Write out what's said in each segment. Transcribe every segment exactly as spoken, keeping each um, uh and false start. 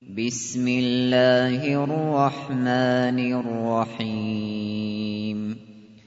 بسم الله الرحمن الرحيم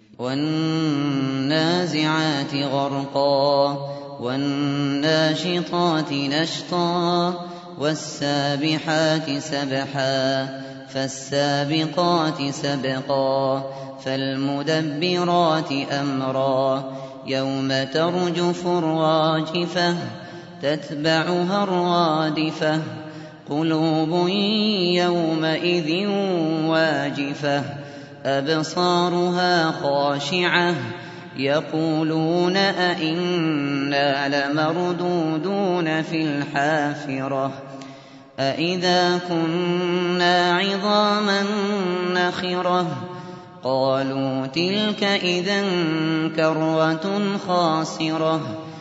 والنازعات غرقا والناشطات نشطا والسابحات سبحا فالسابقات سبقا فالمدبرات أمرا يوم ترجف الراجفة تتبعها الرادفة قلوب يومئذ واجفة أبصارها خاشعة يقولون أئنا لمردودون في الحافرة أئذا كنا عظاما نخرة قالوا تلك إذا كرة خاسرة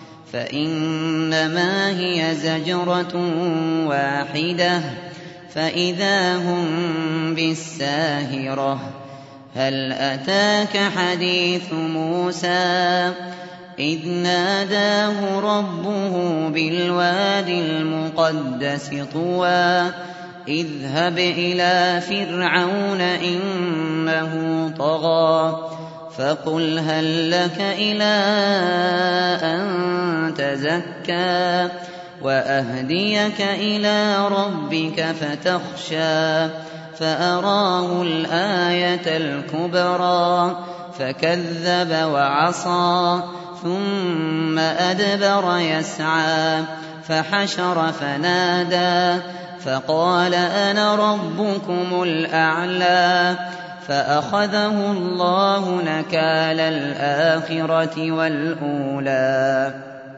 فإنما هي زجرة واحدة فإذا هم بالساهرة هل أتاك حديث موسى إذ ناداه ربه بالوادي المقدس طوى اذهب إلى فرعون إنه طغى فقل هل لك إلى أن تزكى وأهديك إلى ربك فتخشى فأراه الآية الكبرى فكذب وعصى ثم أدبر يسعى فحشر فنادى فقال أنا ربكم الأعلى فأخذه الله نكال الآخرة والأولى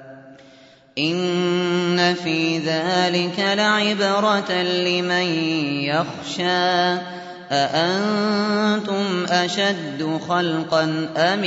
إن في ذلك لعبرة لمن يخشى أأنتم أشد خلقا أم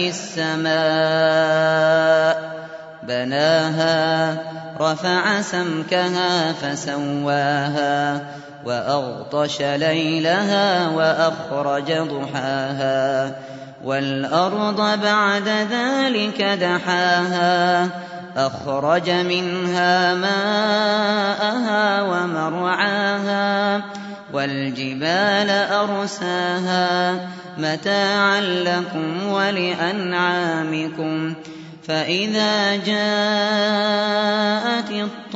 السماء بناها رفع سمكها فسواها وأغطش ليلها وأخرج ضحاها والأرض بعد ذلك دحاها أخرج منها ماءها ومرعاها والجبال أرساها متاعا لكم ولأنعامكم فإذا جاءت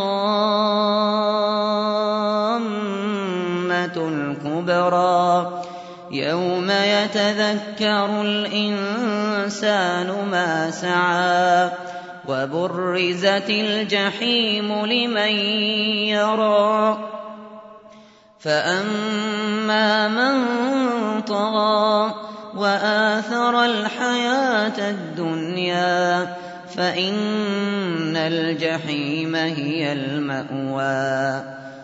الطامة الكبرى يوم يتذكر الإنسان ما سعى وبرزت الجحيم لمن يرى فأما من طغى وآثر الحياة الدنيا فإن الجحيم هي المأوى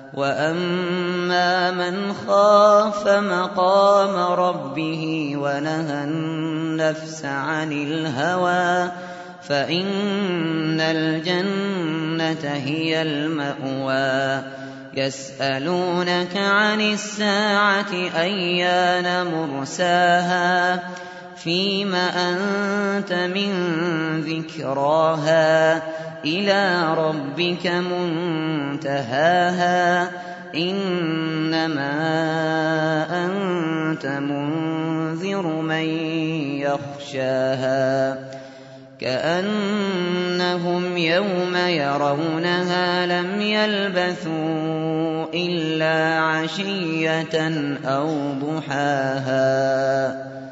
وأما من خاف مقام ربه ونهى النفس عن الهوى فإن الجنة هي المأوى يسألونك عن الساعة أيان مرساها فيم أنت من ذكراها إلى ربك منتهاها إنما أنت منذر من يخشاها كأنهم يوم يرونها لم يلبثوا إلا عشية أو ضحاها